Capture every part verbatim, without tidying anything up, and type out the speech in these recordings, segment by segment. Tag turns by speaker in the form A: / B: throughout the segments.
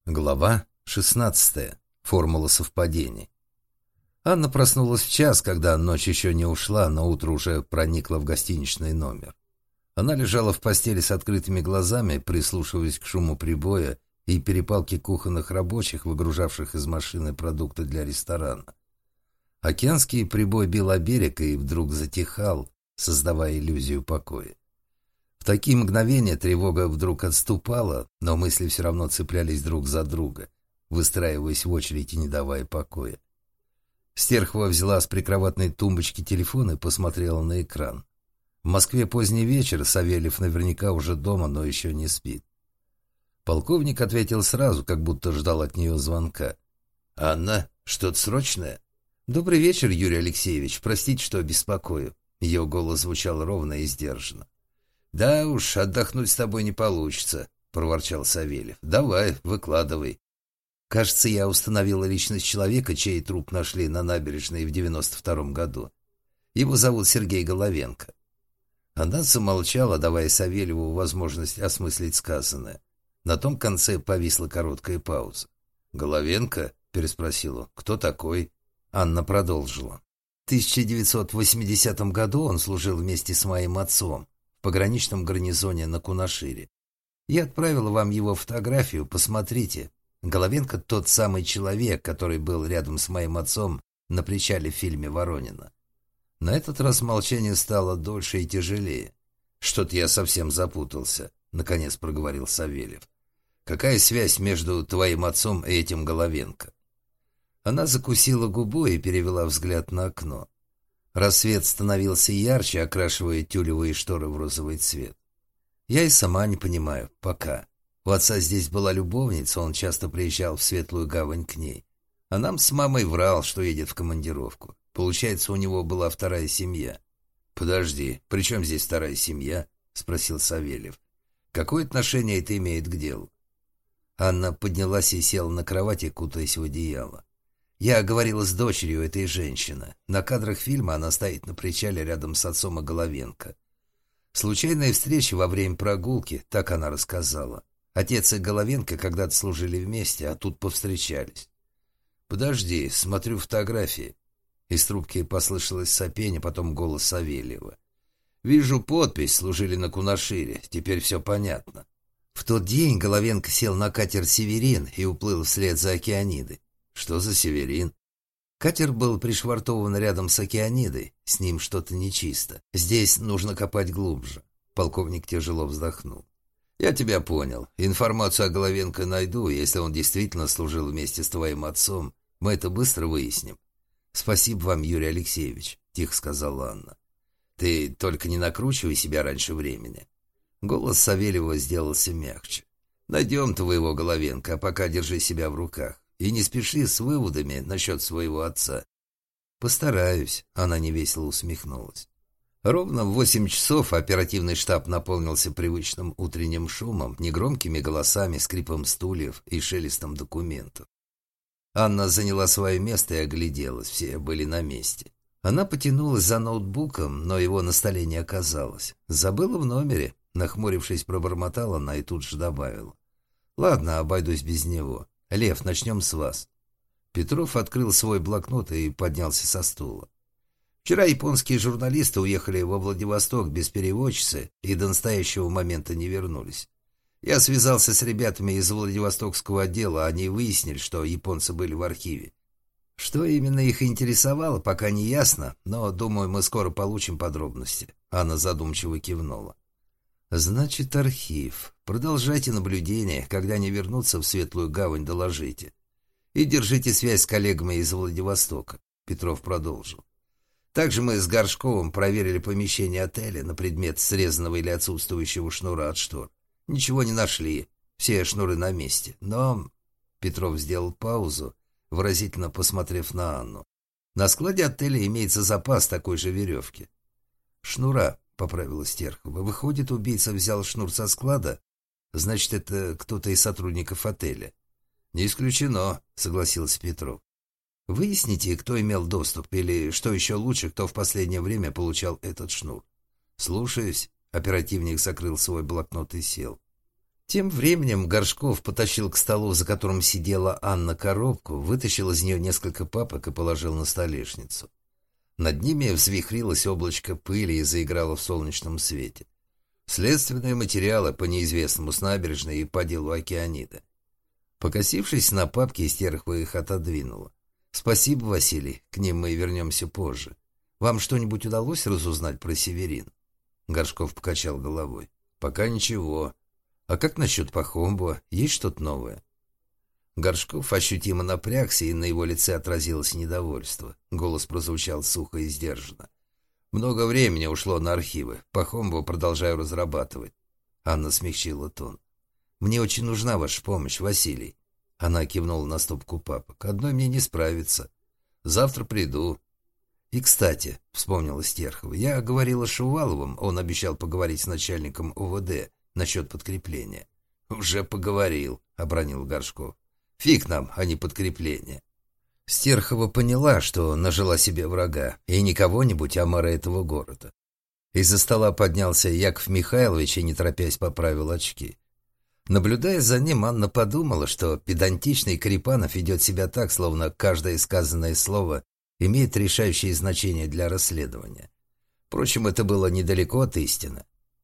A: Глава шестнадцатая. Формула совпадений. Анна проснулась в час, когда ночь еще не ушла, но утро уже проникло в гостиничный номер. Она лежала в постели с открытыми глазами, прислушиваясь к шуму прибоя и перепалке кухонных рабочих, выгружавших из машины продукты для ресторана. Океанский прибой бил о берег и вдруг затихал, создавая иллюзию покоя. В такие мгновения тревога вдруг отступала, но мысли все равно цеплялись друг за друга, выстраиваясь в очередь и не давая покоя. Стерхова взяла с прикроватной тумбочки телефон и посмотрела на экран. В Москве поздний вечер, Савельев наверняка уже дома, но еще не спит. Полковник ответил сразу, как будто ждал от нее звонка. «Анна, что-то срочное?» «Добрый вечер, Юрий Алексеевич. Простите, что беспокою». Ее голос звучал ровно и сдержанно. «Да уж, отдохнуть с тобой не получится», — проворчал Савельев. «Давай, выкладывай». «Кажется, я установила личность человека, чей труп нашли на набережной в девяносто втором году. Его зовут Сергей Головенко». Она замолчала, давая Савельеву возможность осмыслить сказанное. На том конце повисла короткая пауза. «Головенко?» — переспросил он. «Кто такой?» Анна продолжила. «В тысяча девятьсот восьмидесятом году он служил вместе с моим отцом в пограничном гарнизоне на Кунашире. Я отправила вам его фотографию, посмотрите. Головенко тот самый человек, который был рядом с моим отцом на причале в фильме «Воронина». На этот раз молчание стало дольше и тяжелее. «Что-то я совсем запутался», — наконец проговорил Савельев. «Какая связь между твоим отцом и этим Головенко?» Она закусила губу и перевела взгляд на окно. Рассвет становился ярче, окрашивая тюлевые шторы в розовый цвет. Я и сама не понимаю, пока. У отца здесь была любовница, он часто приезжал в Светлую Гавань к ней. А нам с мамой врал, что едет в командировку. Получается, у него была вторая семья. «Подожди, при чем здесь вторая семья?» — спросил Савельев. «Какое отношение это имеет к делу?» Анна поднялась и села на кровати, кутаясь в одеяло. Я говорила с дочерью этой женщины. На кадрах фильма она стоит на причале рядом с отцом и Головенко. Случайная встреча во время прогулки, так она рассказала. Отец и Головенко когда-то служили вместе, а тут повстречались. «Подожди, смотрю фотографии». Из трубки послышалось сопение, потом голос Савельева. «Вижу подпись, служили на Кунашире, теперь все понятно». В тот день Головенко сел на катер «Северин» и уплыл вслед за Океанидой. «Что за Северин?» Катер был пришвартован рядом с Океанидой. С ним что-то нечисто. Здесь нужно копать глубже. Полковник тяжело вздохнул. «Я тебя понял. Информацию о Головенко найду. Если он действительно служил вместе с твоим отцом, мы это быстро выясним». «Спасибо вам, Юрий Алексеевич», — тихо сказала Анна. «Ты только не накручивай себя раньше времени». Голос Савельева сделался мягче. «Найдем твоего Головенко, а пока держи себя в руках. И не спеши с выводами насчет своего отца». «Постараюсь», — она невесело усмехнулась. Ровно в восемь часов оперативный штаб наполнился привычным утренним шумом, негромкими голосами, скрипом стульев и шелестом документов. Анна заняла свое место и огляделась, все были на месте. Она потянулась за ноутбуком, но его на столе не оказалось. Забыла в номере, нахмурившись, пробормотала она и тут же добавила. «Ладно, обойдусь без него. Лев, начнем с вас». Петров открыл свой блокнот и поднялся со стула. «Вчера японские журналисты уехали во Владивосток без переводчицы и до настоящего момента не вернулись. Я связался с ребятами из Владивостокского отдела, они выяснили, что японцы были в архиве. Что именно их интересовало, пока не ясно, но, думаю, мы скоро получим подробности». Анна задумчиво кивнула. «Значит, архив. Продолжайте наблюдение. Когда они вернутся в Светлую Гавань, доложите. И держите связь с коллегами из Владивостока», — Петров продолжил. «Также мы с Горшковым проверили помещение отеля на предмет срезанного или отсутствующего шнура от штор. Ничего не нашли. Все шнуры на месте. Но...» Петров сделал паузу, выразительно посмотрев на Анну. «На складе отеля имеется запас такой же веревки». «Шнура», — поправила Стерхова. «Выходит, убийца взял шнур со склада? Значит, это кто-то из сотрудников отеля». «Не исключено», — согласился Петров. «Выясните, кто имел доступ, или, что еще лучше, кто в последнее время получал этот шнур». «Слушаюсь». Оперативник закрыл свой блокнот и сел. Тем временем Горшков потащил к столу, за которым сидела Анна, коробку, вытащил из нее несколько папок и положил на столешницу. Над ними взвихрилось облачко пыли и заиграло в солнечном свете. Следственные материалы по неизвестному с набережной и по делу Океанида. Покосившись на папки, Стерхова их отодвинула. «Спасибо, Василий, к ним мы вернемся позже. Вам что-нибудь удалось разузнать про Северин?» Горшков покачал головой. «Пока ничего. А как насчет Пахомбова? Есть что-то новое?» Горшков ощутимо напрягся, и на его лице отразилось недовольство. Голос прозвучал сухо и сдержанно. «Много времени ушло на архивы. Пахомбова продолжаю разрабатывать». Анна смягчила тон. «Мне очень нужна ваша помощь, Василий». Она кивнула на стопку папок. «Одной мне не справиться. Завтра приду». «И, кстати», — вспомнила Стерхова, — «я говорила с Шуваловым, он обещал поговорить с начальником ОВД насчет подкрепления». «Уже поговорил», — обронил Горшков. «Фиг нам, а не подкрепление». Стерхова поняла, что нажила себе врага, и не кого-нибудь, а мэра этого города. Из-за стола поднялся Яков Михайлович и, не торопясь, поправил очки. Наблюдая за ним, Анна подумала, что педантичный Карипанов ведет себя так, словно каждое сказанное слово имеет решающее значение для расследования. Впрочем, это было недалеко от истины.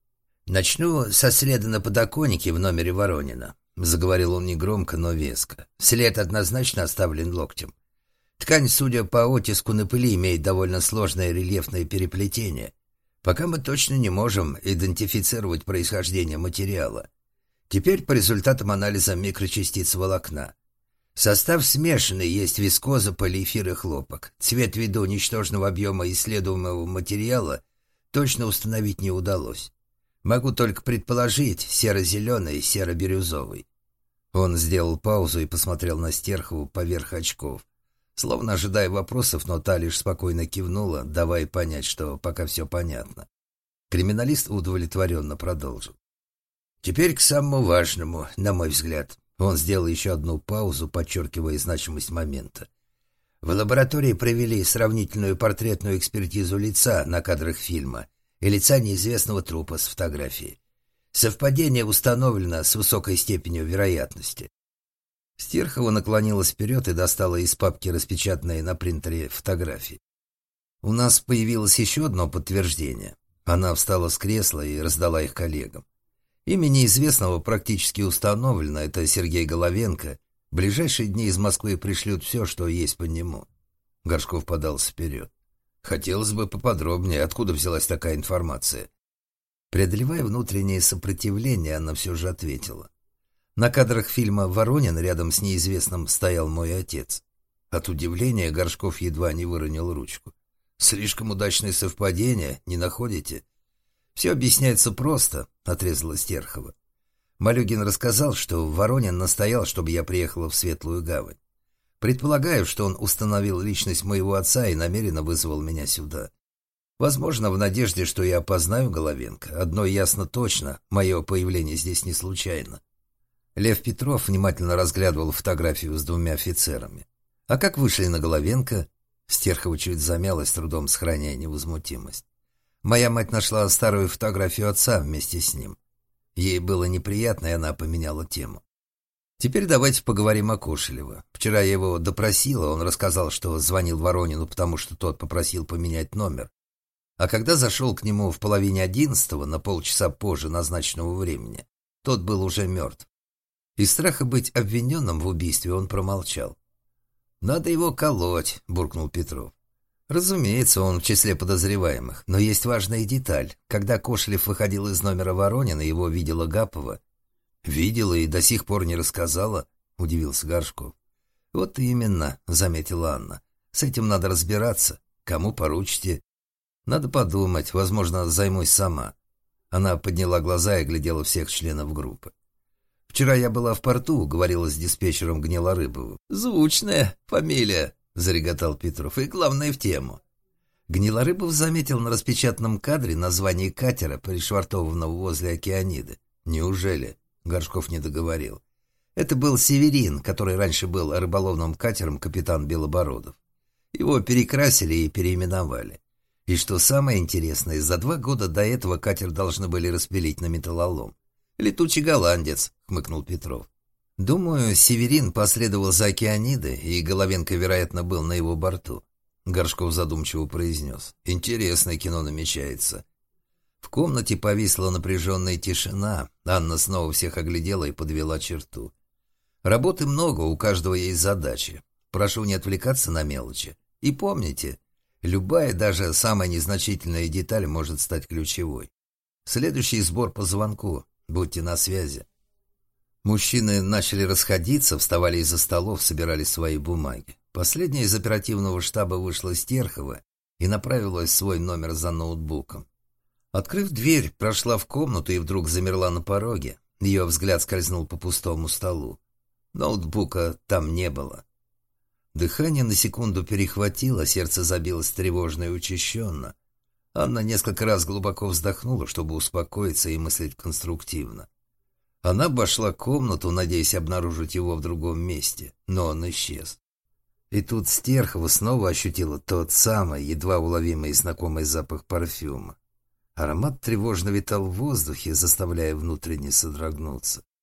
A: «Начну со следа на подоконнике в номере Воронина», — заговорил он негромко, но веско. «След однозначно оставлен локтем. Ткань, судя по оттиску на пыли, имеет довольно сложное рельефное переплетение. Пока мы точно не можем идентифицировать происхождение материала. Теперь по результатам анализа микрочастиц волокна. Состав смешанный, есть вискоза, полиэфир и хлопок. Цвет ввиду ничтожного объема исследуемого материала точно установить не удалось. Могу только предположить, серо-зеленый, серо-бирюзовый». Он сделал паузу и посмотрел на Стерхову поверх очков, словно ожидая вопросов, но та лишь спокойно кивнула, давая понять, что пока все понятно. Криминалист удовлетворенно продолжил. «Теперь к самому важному, на мой взгляд». Он сделал еще одну паузу, подчеркивая значимость момента. В лаборатории провели сравнительную портретную экспертизу лица на кадрах фильма и лица неизвестного трупа с фотографией. Совпадение установлено с высокой степенью вероятности. Стерхова наклонилась вперед и достала из папки распечатанные на принтере фотографии. «У нас появилось еще одно подтверждение». Она встала с кресла и раздала их коллегам. Имя неизвестного практически установлено, это Сергей Головенко. В ближайшие дни из Москвы пришлют все, что есть по нему. Горшков подался вперед. Хотелось бы поподробнее, откуда взялась такая информация. Преодолевая внутреннее сопротивление, она все же ответила. На кадрах фильма «Воронин» рядом с неизвестным стоял мой отец. От удивления Горшков едва не выронил ручку. «Слишком удачное совпадение, не находите?» «Все объясняется просто», — отрезала Стерхова. Малюгин рассказал, что Воронин настоял, чтобы я приехала в Светлую Гавань. Предполагаю, что он установил личность моего отца и намеренно вызвал меня сюда. Возможно, в надежде, что я опознаю Головенко. Одно ясно точно, мое появление здесь не случайно. Лев Петров внимательно разглядывал фотографию с двумя офицерами. «А как вышли на Головенко?» Стерхова чуть замялась, трудом сохраняя невозмутимость. «Моя мать нашла старую фотографию отца вместе с ним. Ей было неприятно, и она поменяла тему. Теперь давайте поговорим о Кошелеве. Вчера я его допросила, он рассказал, что звонил Воронину, потому что тот попросил поменять номер. А когда зашел к нему в половине одиннадцатого, на полчаса позже назначенного времени, тот был уже мертв. Из страха быть обвиненным в убийстве он промолчал. «Надо его колоть», — буркнул Петров. Разумеется, он в числе подозреваемых, но есть важная деталь. Когда Кошелев выходил из номера Воронина, его видела Гапова. «Видела и до сих пор не рассказала», — удивился Горшков. «Вот именно», — заметила Анна. «С этим надо разбираться. Кому поручите?» «Надо подумать, возможно, займусь сама». Она подняла глаза и глядела всех членов группы. «Вчера я была в порту», — говорила с диспетчером Гнилорыбовым. «Звучная фамилия», — зареготал Петров, — «и главное в тему». Гнилорыбов заметил на распечатанном кадре название катера, пришвартованного возле Океаниды. «Неужели?» — Горшков не договорил. Это был «Северин», который раньше был рыболовным катером «Капитан Белобородов». Его перекрасили и переименовали. И что самое интересное, за два года до этого катер должны были распилить на металлолом. «Летучий голландец», — хмыкнул Петров. «Думаю, Северин последовал за Океанидой, и Головенко, вероятно, был на его борту», — Горшков задумчиво произнес. «Интересное кино намечается». В комнате повисла напряженная тишина. Анна снова всех оглядела и подвела черту. «Работы много, у каждого есть задачи. Прошу не отвлекаться на мелочи. И помните, любая, даже самая незначительная деталь может стать ключевой. Следующий сбор по звонку. Будьте на связи». Мужчины начали расходиться, вставали из-за столов, собирали свои бумаги. Последняя из оперативного штаба вышла Стерхова и направилась в свой номер за ноутбуком. Открыв дверь, прошла в комнату и вдруг замерла на пороге. Ее взгляд скользнул по пустому столу. Ноутбука там не было. Дыхание на секунду перехватило, сердце забилось тревожно и учащенно. Анна несколько раз глубоко вздохнула, чтобы успокоиться и мыслить конструктивно. Она обошла комнату, надеясь обнаружить его в другом месте, но он исчез. И тут Стерхова снова ощутила тот самый, едва уловимый и знакомый запах парфюма. Аромат тревожно витал в воздухе, заставляя внутренне содрогнуться.